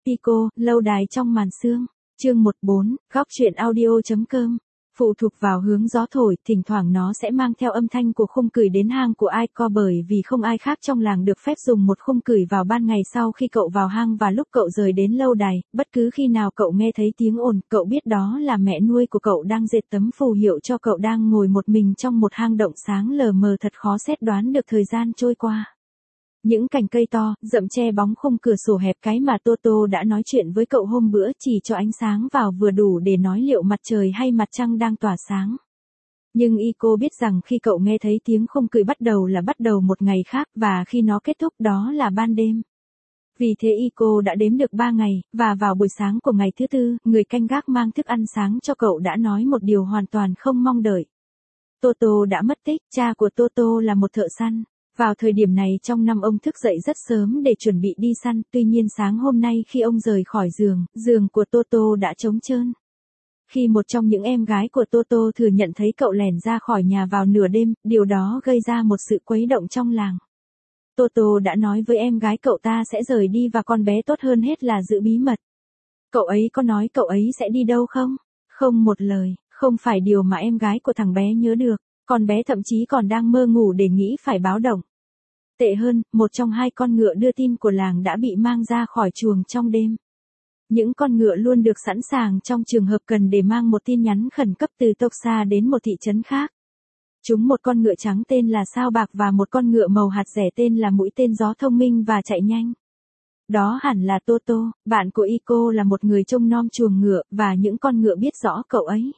Pico, lâu đài trong màn sương. Chương 14, góc truyện audio.com. Phụ thuộc vào hướng gió thổi, thỉnh thoảng nó sẽ mang theo âm thanh của khung cửi đến hang của Ico, bởi vì không ai khác trong làng được phép dùng một khung cửi vào ban ngày sau khi cậu vào hang và lúc cậu rời đến lâu đài. Bất cứ khi nào cậu nghe thấy tiếng ồn, cậu biết đó là mẹ nuôi của cậu đang dệt tấm phù hiệu cho cậu đang ngồi một mình trong một hang động sáng lờ mờ, thật khó xét đoán được thời gian trôi qua. Những cành cây to, rậm che bóng khung cửa sổ hẹp, cái mà Toto đã nói chuyện với cậu hôm bữa chỉ cho ánh sáng vào vừa đủ để nói liệu mặt trời hay mặt trăng đang tỏa sáng. Nhưng Ico biết rằng khi cậu nghe thấy tiếng khung cửi bắt đầu là bắt đầu một ngày khác, và khi nó kết thúc đó là ban đêm. Vì thế Ico đã đếm được 3 ngày, và vào buổi sáng của ngày thứ tư, người canh gác mang thức ăn sáng cho cậu đã nói một điều hoàn toàn không mong đợi. Toto đã mất tích. Cha của Toto là một thợ săn. Vào thời điểm này trong năm ông thức dậy rất sớm để chuẩn bị đi săn, tuy nhiên sáng hôm nay khi ông rời khỏi giường của Toto đã trống trơn. Khi một trong những em gái của Toto thừa nhận thấy cậu lẻn ra khỏi nhà vào nửa đêm, điều đó gây ra một sự quấy động trong làng. Toto đã nói với em gái cậu ta sẽ rời đi và con bé tốt hơn hết là giữ bí mật. Cậu ấy có nói cậu ấy sẽ đi đâu không? Không một lời, không phải điều mà em gái của thằng bé nhớ được. Con bé thậm chí còn đang mơ ngủ để nghĩ phải báo động. Tệ hơn, một trong 2 con ngựa đưa tin của làng đã bị mang ra khỏi chuồng trong đêm. Những con ngựa luôn được sẵn sàng trong trường hợp cần để mang một tin nhắn khẩn cấp từ Toxa đến một thị trấn khác. Chúng một con ngựa trắng tên là Sao Bạc và một con ngựa màu hạt rẻ tên là Mũi Tên Gió thông minh và chạy nhanh. Đó hẳn là Toto, bạn của Ico là một người trông nom chuồng ngựa, và những con ngựa biết rõ cậu ấy.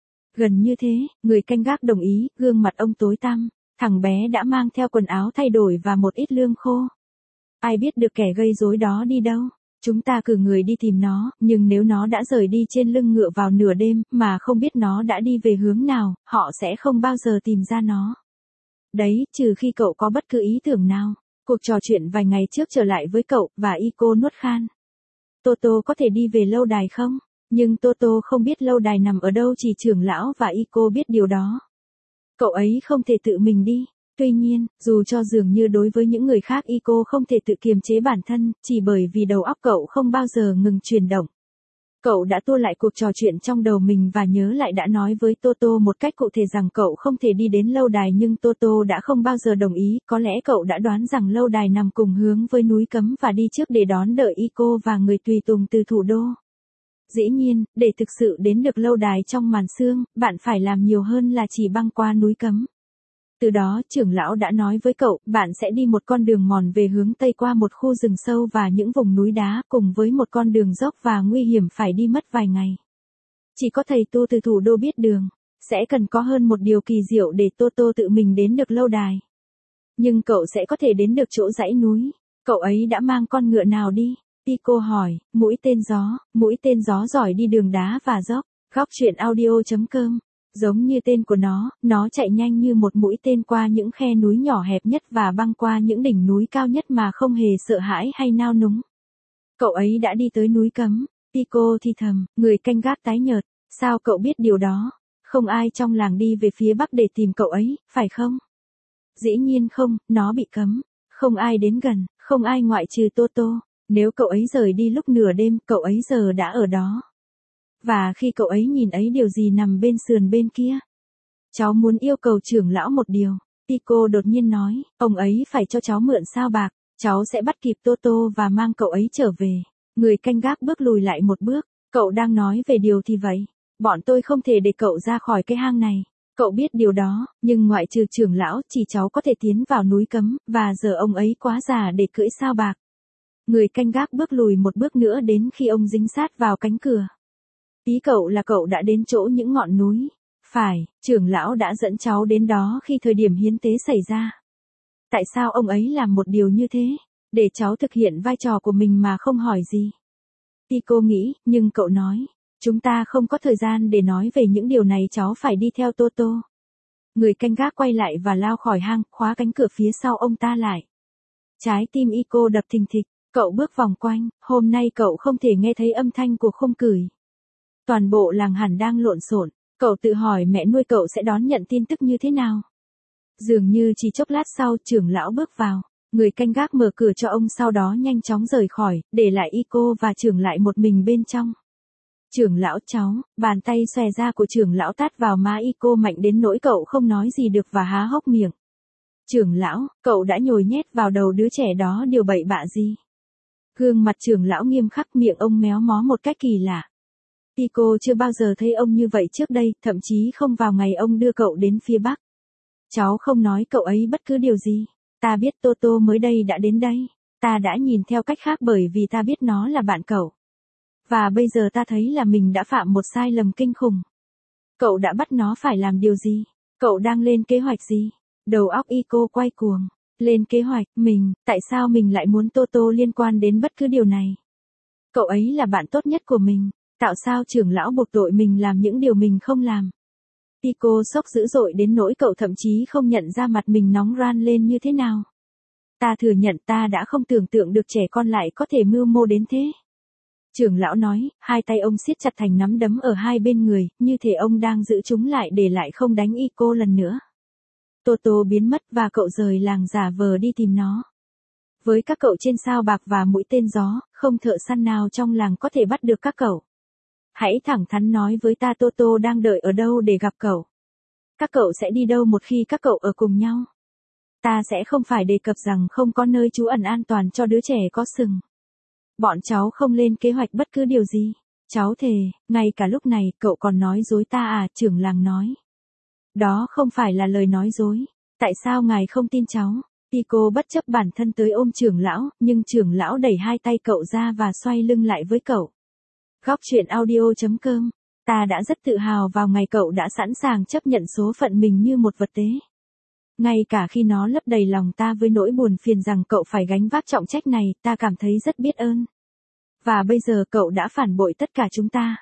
Gần như thế, người canh gác đồng ý, gương mặt ông tối tăm. Thằng bé đã mang theo quần áo thay đổi và một ít lương khô. Ai biết được kẻ gây rối đó đi đâu? Chúng ta cử người đi tìm nó, nhưng nếu nó đã rời đi trên lưng ngựa vào nửa đêm, mà không biết nó đã đi về hướng nào, họ sẽ không bao giờ tìm ra nó. Đấy, trừ khi cậu có bất cứ ý tưởng nào. Cuộc trò chuyện vài ngày trước trở lại với cậu, và Ico nuốt khan. Toto có thể đi về lâu đài không? Nhưng Toto không biết lâu đài nằm ở đâu, chỉ trưởng lão và Ico biết điều đó. Cậu ấy không thể tự mình đi. Tuy nhiên, dù cho dường như đối với những người khác Ico không thể tự kiềm chế bản thân, chỉ bởi vì đầu óc cậu không bao giờ ngừng chuyển động. Cậu đã tua lại cuộc trò chuyện trong đầu mình và nhớ lại đã nói với Toto một cách cụ thể rằng cậu không thể đi đến lâu đài, nhưng Toto đã không bao giờ đồng ý. Có lẽ cậu đã đoán rằng lâu đài nằm cùng hướng với núi cấm và đi trước để đón đợi Ico và người tùy tùng từ thủ đô. Dĩ nhiên, để thực sự đến được lâu đài trong màn sương, bạn phải làm nhiều hơn là chỉ băng qua núi cấm. Từ đó, trưởng lão đã nói với cậu, bạn sẽ đi một con đường mòn về hướng Tây qua một khu rừng sâu và những vùng núi đá, cùng với một con đường dốc và nguy hiểm phải đi mất vài ngày. Chỉ có thầy tu từ thủ đô biết đường. Sẽ cần có hơn một điều kỳ diệu để Toto tự mình đến được lâu đài. Nhưng cậu sẽ có thể đến được chỗ dãy núi. Cậu ấy đã mang con ngựa nào đi? Pico hỏi. Mũi tên gió giỏi đi đường đá và dốc. Góc truyện audio.com. Giống như tên của nó chạy nhanh như một mũi tên qua những khe núi nhỏ hẹp nhất và băng qua những đỉnh núi cao nhất mà không hề sợ hãi hay nao núng. Cậu ấy đã đi tới núi cấm. Pico thì thầm, người canh gác tái nhợt. Sao cậu biết điều đó? Không ai trong làng đi về phía bắc để tìm cậu ấy, phải không? Dĩ nhiên không, nó bị cấm. Không ai đến gần, không ai ngoại trừ Toto. Nếu cậu ấy rời đi lúc nửa đêm, cậu ấy giờ đã ở đó. Và khi cậu ấy nhìn ấy điều gì nằm bên sườn bên kia? Cháu muốn yêu cầu trưởng lão một điều. Pico đột nhiên nói, ông ấy phải cho cháu mượn sao bạc. Cháu sẽ bắt kịp Toto và mang cậu ấy trở về. Người canh gác bước lùi lại một bước. Cậu đang nói về điều thì vậy. Bọn tôi không thể để cậu ra khỏi cái hang này. Cậu biết điều đó, nhưng ngoại trừ trưởng lão, chỉ cháu có thể tiến vào núi cấm, và giờ ông ấy quá già để cưỡi sao bạc. Người canh gác bước lùi một bước nữa đến khi ông dính sát vào cánh cửa. Ý cậu là cậu đã đến chỗ những ngọn núi. Phải, trưởng lão đã dẫn cháu đến đó khi thời điểm hiến tế xảy ra. Tại sao ông ấy làm một điều như thế? Để cháu thực hiện vai trò của mình mà không hỏi gì. Pico nghĩ, nhưng cậu nói. Chúng ta không có thời gian để nói về những điều này, cháu phải đi theo Toto. Người canh gác quay lại và lao khỏi hang, khóa cánh cửa phía sau ông ta lại. Trái tim Ico đập thình thịch, cậu bước vòng quanh, hôm nay cậu không thể nghe thấy âm thanh của khung cửi. Toàn bộ làng hẳn đang lộn xộn, cậu tự hỏi mẹ nuôi cậu sẽ đón nhận tin tức như thế nào. Dường như chỉ chốc lát sau, trưởng lão bước vào. Người canh gác mở cửa cho ông sau đó nhanh chóng rời khỏi, để lại Ico và trưởng lại một mình bên trong. Trưởng lão cháu, bàn tay xòe ra của trưởng lão tát vào má Ico mạnh đến nỗi cậu không nói gì được và há hốc miệng. Trưởng lão, cậu đã nhồi nhét vào đầu đứa trẻ đó điều bậy bạ gì? Gương mặt trưởng lão nghiêm khắc, miệng ông méo mó một cách kỳ lạ. Ico chưa bao giờ thấy ông như vậy trước đây, thậm chí không vào ngày ông đưa cậu đến phía Bắc. Cháu không nói cậu ấy bất cứ điều gì. Ta biết Toto mới đây đã đến đây. Ta đã nhìn theo cách khác bởi vì ta biết nó là bạn cậu. Và bây giờ ta thấy là mình đã phạm một sai lầm kinh khủng. Cậu đã bắt nó phải làm điều gì? Cậu đang lên kế hoạch gì? Đầu óc Ico quay cuồng. Lên kế hoạch, tại sao mình lại muốn Toto liên quan đến bất cứ điều này? Cậu ấy là bạn tốt nhất của mình. Tại sao trưởng lão buộc tội mình làm những điều mình không làm? Ico sốc dữ dội đến nỗi cậu thậm chí không nhận ra mặt mình nóng ran lên như thế nào. Ta thừa nhận ta đã không tưởng tượng được trẻ con lại có thể mưu mô đến thế. Trưởng lão nói, hai tay ông siết chặt thành nắm đấm ở hai bên người, như thể ông đang giữ chúng lại để lại không đánh Ico lần nữa. Toto biến mất và cậu rời làng giả vờ đi tìm nó. Với các cậu trên sao bạc và mũi tên gió, không thợ săn nào trong làng có thể bắt được các cậu. Hãy thẳng thắn nói với ta Toto đang đợi ở đâu để gặp cậu. Các cậu sẽ đi đâu một khi các cậu ở cùng nhau? Ta sẽ không phải đề cập rằng không có nơi trú ẩn an toàn cho đứa trẻ có sừng. Bọn cháu không lên kế hoạch bất cứ điều gì. Cháu thề, ngay cả lúc này cậu còn nói dối ta à, trưởng làng nói. Đó không phải là lời nói dối. Tại sao ngài không tin cháu? Ico bất chấp bản thân tới ôm trưởng lão, nhưng trưởng lão đẩy hai tay cậu ra và xoay lưng lại với cậu. Góc truyện audio.com. Ta đã rất tự hào vào ngày cậu đã sẵn sàng chấp nhận số phận mình như một vật tế. Ngay cả khi nó lấp đầy lòng ta với nỗi buồn phiền rằng cậu phải gánh vác trọng trách này, ta cảm thấy rất biết ơn. Và bây giờ cậu đã phản bội tất cả chúng ta.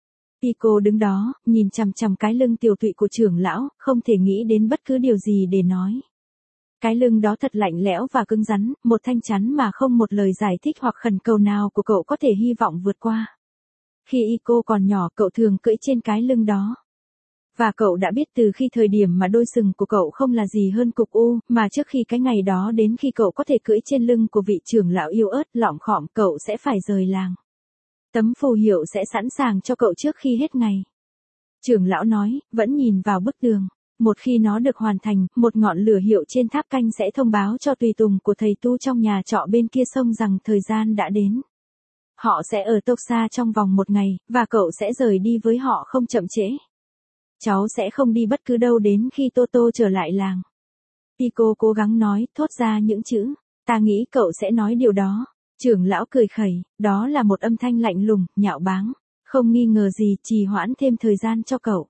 Ico đứng đó, nhìn chằm chằm cái lưng tiều tụy của trưởng lão, không thể nghĩ đến bất cứ điều gì để nói. Cái lưng đó thật lạnh lẽo và cứng rắn, một thanh chắn mà không một lời giải thích hoặc khẩn cầu nào của cậu có thể hy vọng vượt qua. Khi Ico còn nhỏ cậu thường cưỡi trên cái lưng đó. Và cậu đã biết từ khi thời điểm mà đôi sừng của cậu không là gì hơn cục u, mà trước khi cái ngày đó đến khi cậu có thể cưỡi trên lưng của vị trưởng lão yêu ớt lỏm khỏm, cậu sẽ phải rời làng. Tấm phù hiệu sẽ sẵn sàng cho cậu trước khi hết ngày. Trưởng lão nói, vẫn nhìn vào bức tường. Một khi nó được hoàn thành, một ngọn lửa hiệu trên tháp canh sẽ thông báo cho tùy tùng của thầy tu trong nhà trọ bên kia sông rằng thời gian đã đến. Họ sẽ ở Toxa trong vòng một ngày, và cậu sẽ rời đi với họ không chậm trễ. Cháu sẽ không đi bất cứ đâu đến khi Toto trở lại làng. Ico cố gắng nói, thốt ra những chữ. Ta nghĩ cậu sẽ nói điều đó. Trưởng lão cười khẩy, đó là một âm thanh lạnh lùng, nhạo báng. Không nghi ngờ gì, trì hoãn thêm thời gian cho cậu.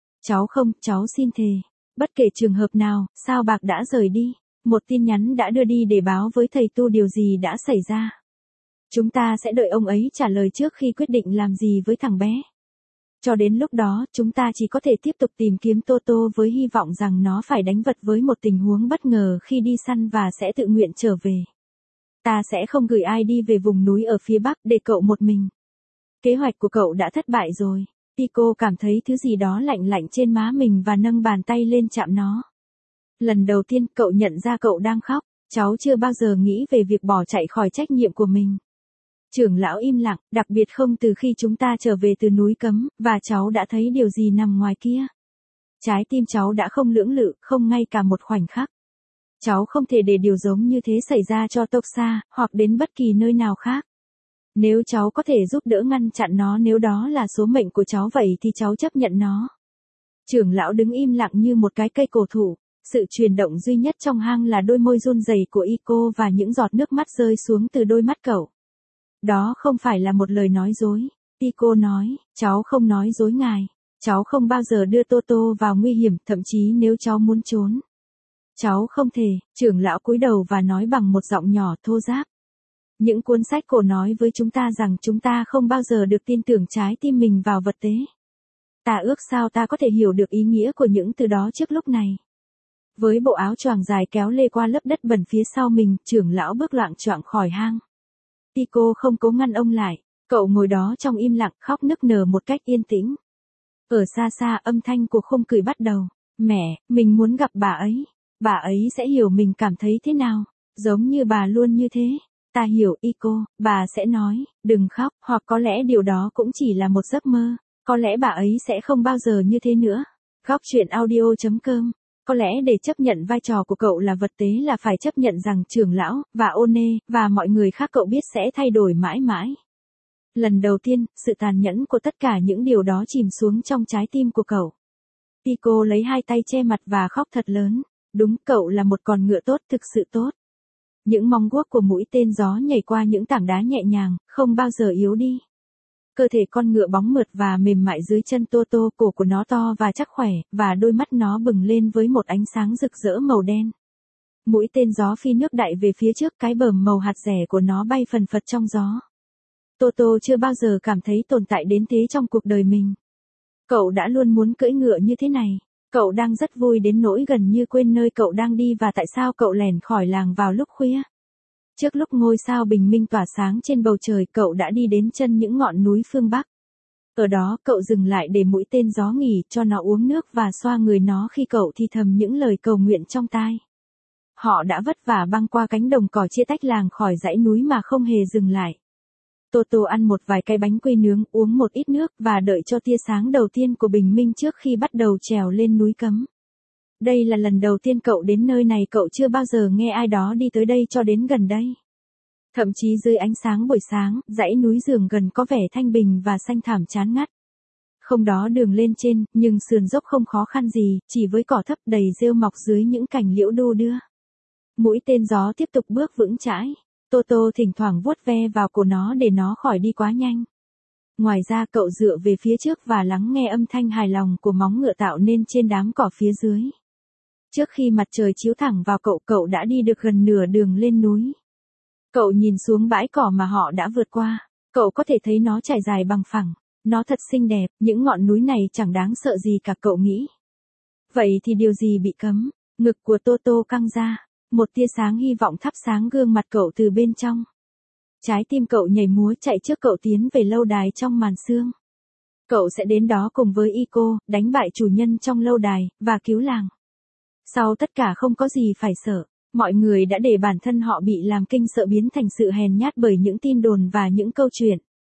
Cháu xin thề. Bất kể trường hợp nào, sao bạc đã rời đi. Một tin nhắn đã đưa đi để báo với thầy tu điều gì đã xảy ra. Chúng ta sẽ đợi ông ấy trả lời trước khi quyết định làm gì với thằng bé. Cho đến lúc đó, chúng ta chỉ có thể tiếp tục tìm kiếm Toto với hy vọng rằng nó phải đánh vật với một tình huống bất ngờ khi đi săn và sẽ tự nguyện trở về. Ta sẽ không gửi ai đi về vùng núi ở phía Bắc để cậu một mình. Kế hoạch của cậu đã thất bại rồi. Ico cảm thấy thứ gì đó lạnh lạnh trên má mình và nâng bàn tay lên chạm nó. Lần đầu tiên cậu nhận ra cậu đang khóc. Cháu chưa bao giờ nghĩ về việc bỏ chạy khỏi trách nhiệm của mình. Trưởng lão im lặng, đặc biệt không từ khi chúng ta trở về từ núi cấm, và cháu đã thấy điều gì nằm ngoài kia. Trái tim cháu đã không lưỡng lự, không ngay cả một khoảnh khắc. Cháu không thể để điều giống như thế xảy ra cho Toxa, hoặc đến bất kỳ nơi nào khác. Nếu cháu có thể giúp đỡ ngăn chặn nó, nếu đó là số mệnh của cháu vậy thì cháu chấp nhận nó. Trưởng lão đứng im lặng như một cái cây cổ thụ. Sự chuyển động duy nhất trong hang là đôi môi run rẩy của Ico và những giọt nước mắt rơi xuống từ đôi mắt cậu. Đó không phải là một lời nói dối. Ico nói, cháu không nói dối ngài. Cháu không bao giờ đưa Toto vào nguy hiểm, thậm chí nếu cháu muốn trốn. Cháu không thể. Trưởng lão cúi đầu và nói bằng một giọng nhỏ thô ráp. Những cuốn sách cổ nói với chúng ta rằng chúng ta không bao giờ được tin tưởng trái tim mình vào vật tế. Ta ước sao ta có thể hiểu được ý nghĩa của những từ đó trước lúc này. Với bộ áo choàng dài kéo lê qua lớp đất bẩn phía sau mình, trưởng lão bước loạng choạng khỏi hang. Ico không cố ngăn ông lại, cậu ngồi đó trong im lặng khóc nức nở một cách yên tĩnh. Ở xa xa âm thanh của khung cười bắt đầu. Mẹ, mình muốn gặp bà ấy. Bà ấy sẽ hiểu mình cảm thấy thế nào. Giống như bà luôn như thế. Ta hiểu ý cô, bà sẽ nói, đừng khóc, hoặc có lẽ điều đó cũng chỉ là một giấc mơ. Có lẽ bà ấy sẽ không bao giờ như thế nữa. Góc truyện audio.com. Có lẽ để chấp nhận vai trò của cậu là vật tế là phải chấp nhận rằng trưởng lão, và One, và mọi người khác cậu biết sẽ thay đổi mãi mãi. Lần đầu tiên, sự tàn nhẫn của tất cả những điều đó chìm xuống trong trái tim của cậu. Pico lấy hai tay che mặt và khóc thật lớn. Đúng, cậu là một con ngựa tốt, thực sự tốt. Những móng guốc của mũi tên gió nhảy qua những tảng đá nhẹ nhàng, không bao giờ yếu đi. Cơ thể con ngựa bóng mượt và mềm mại dưới chân Toto, cổ của nó to và chắc khỏe, và đôi mắt nó bừng lên với một ánh sáng rực rỡ màu đen. Mũi tên gió phi nước đại về phía trước, cái bờm màu hạt dẻ của nó bay phần phật trong gió. Toto chưa bao giờ cảm thấy tồn tại đến thế trong cuộc đời mình. Cậu đã luôn muốn cưỡi ngựa như thế này. Cậu đang rất vui đến nỗi gần như quên nơi cậu đang đi và tại sao cậu lẻn khỏi làng vào lúc khuya. Trước lúc ngôi sao bình minh tỏa sáng trên bầu trời, cậu đã đi đến chân những ngọn núi phương Bắc. Ở đó, cậu dừng lại để mũi tên gió nghỉ, cho nó uống nước và xoa người nó khi cậu thì thầm những lời cầu nguyện trong tai. Họ đã vất vả băng qua cánh đồng cỏ chia tách làng khỏi dãy núi mà không hề dừng lại. Toto ăn một vài cái bánh quy nướng, uống một ít nước và đợi cho tia sáng đầu tiên của bình minh trước khi bắt đầu trèo lên núi cấm. Đây là lần đầu tiên cậu đến nơi này, cậu chưa bao giờ nghe ai đó đi tới đây cho đến gần đây. Thậm chí dưới ánh sáng buổi sáng, dãy núi dường gần có vẻ thanh bình và xanh thẳm chán ngắt. Không đó đường lên trên, nhưng sườn dốc không khó khăn gì, chỉ với cỏ thấp đầy rêu mọc dưới những cành liễu đu đưa. Mũi tên gió tiếp tục bước vững chãi. Toto thỉnh thoảng vuốt ve vào cổ nó để nó khỏi đi quá nhanh. Ngoài ra, cậu dựa về phía trước và lắng nghe âm thanh hài lòng của móng ngựa tạo nên trên đám cỏ phía dưới. Trước khi mặt trời chiếu thẳng vào cậu, cậu đã đi được gần nửa đường lên núi. Cậu nhìn xuống bãi cỏ mà họ đã vượt qua. Cậu có thể thấy nó trải dài bằng phẳng. Nó thật xinh đẹp, những ngọn núi này chẳng đáng sợ gì cả, cậu nghĩ. Vậy thì điều gì bị cấm? Ngực của Toto căng ra. Một tia sáng hy vọng thắp sáng gương mặt cậu từ bên trong. Trái tim cậu nhảy múa chạy trước cậu tiến về lâu đài trong màn sương. Cậu sẽ đến đó cùng với Ico, đánh bại chủ nhân trong lâu đài, và cứu làng. Sau tất cả không có gì phải sợ. Mọi người đã để bản thân họ bị làm kinh sợ biến thành sự hèn nhát bởi những tin đồn và những câu chuyện.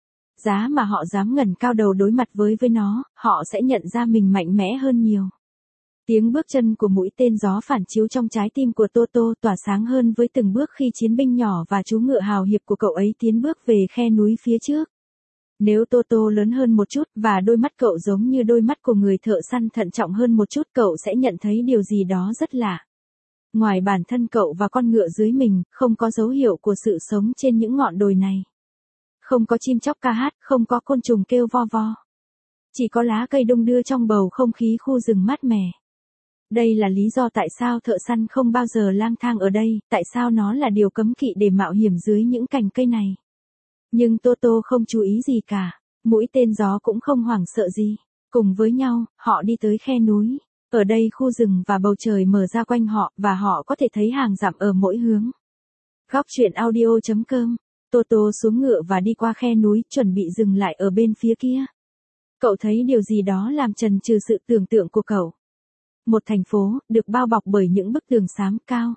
Giá mà họ dám ngẩng cao đầu đối mặt với nó, họ sẽ nhận ra mình mạnh mẽ hơn nhiều. Tiếng bước chân của mũi tên gió phản chiếu trong trái tim của Toto, tỏa sáng hơn với từng bước khi chiến binh nhỏ và chú ngựa hào hiệp của cậu ấy tiến bước về khe núi phía trước. Nếu Toto lớn hơn một chút, và đôi mắt cậu giống như đôi mắt của người thợ săn thận trọng hơn một chút, cậu sẽ nhận thấy điều gì đó rất lạ. Ngoài bản thân cậu và con ngựa dưới mình, không có dấu hiệu của sự sống trên những ngọn đồi này. Không có chim chóc ca hát, không có côn trùng kêu vo vo. Chỉ có lá cây đung đưa trong bầu không khí khu rừng mát mẻ. Đây là lý do tại sao thợ săn không bao giờ lang thang ở đây, tại sao nó là điều cấm kỵ để mạo hiểm dưới những cành cây này. Nhưng Toto không chú ý gì cả, mũi tên gió cũng không hoảng sợ gì. Cùng với nhau, họ đi tới khe núi. Ở đây khu rừng và bầu trời mở ra quanh họ, và họ có thể thấy hàng dặm ở mỗi hướng. Góc truyện audio.com. Toto xuống ngựa và đi qua khe núi, chuẩn bị dừng lại ở bên phía kia. Cậu thấy điều gì đó làm chần chừ sự tưởng tượng của cậu. Một thành phố, được bao bọc bởi những bức tường xám cao.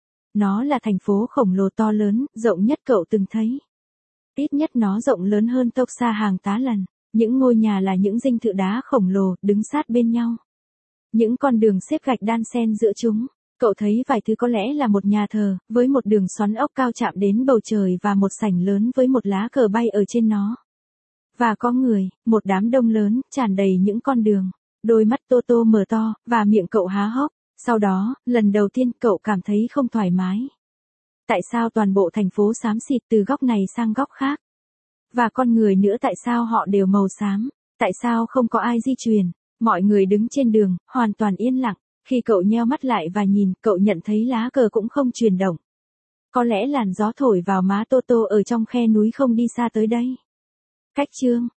Nó là thành phố khổng lồ to lớn, rộng nhất cậu từng thấy. Ít nhất nó rộng lớn hơn Toxa hàng tá lần. Những ngôi nhà là những dinh thự đá khổng lồ, đứng sát bên nhau. Những con đường xếp gạch đan xen giữa chúng. Cậu thấy vài thứ có lẽ là một nhà thờ, với một đường xoắn ốc cao chạm đến bầu trời và một sảnh lớn với một lá cờ bay ở trên nó. Và có người, một đám đông lớn, tràn đầy những con đường. Đôi mắt Toto mở to, và miệng cậu há hốc. Sau đó, lần đầu tiên cậu cảm thấy không thoải mái. Tại sao toàn bộ thành phố xám xịt từ góc này sang góc khác? Và con người nữa, tại sao họ đều màu xám? Tại sao không có ai di chuyển? Mọi người đứng trên đường, hoàn toàn yên lặng. Khi cậu nheo mắt lại và nhìn, cậu nhận thấy lá cờ cũng không chuyển động. Có lẽ làn gió thổi vào má Toto ở trong khe núi không đi xa tới đây. Cách chương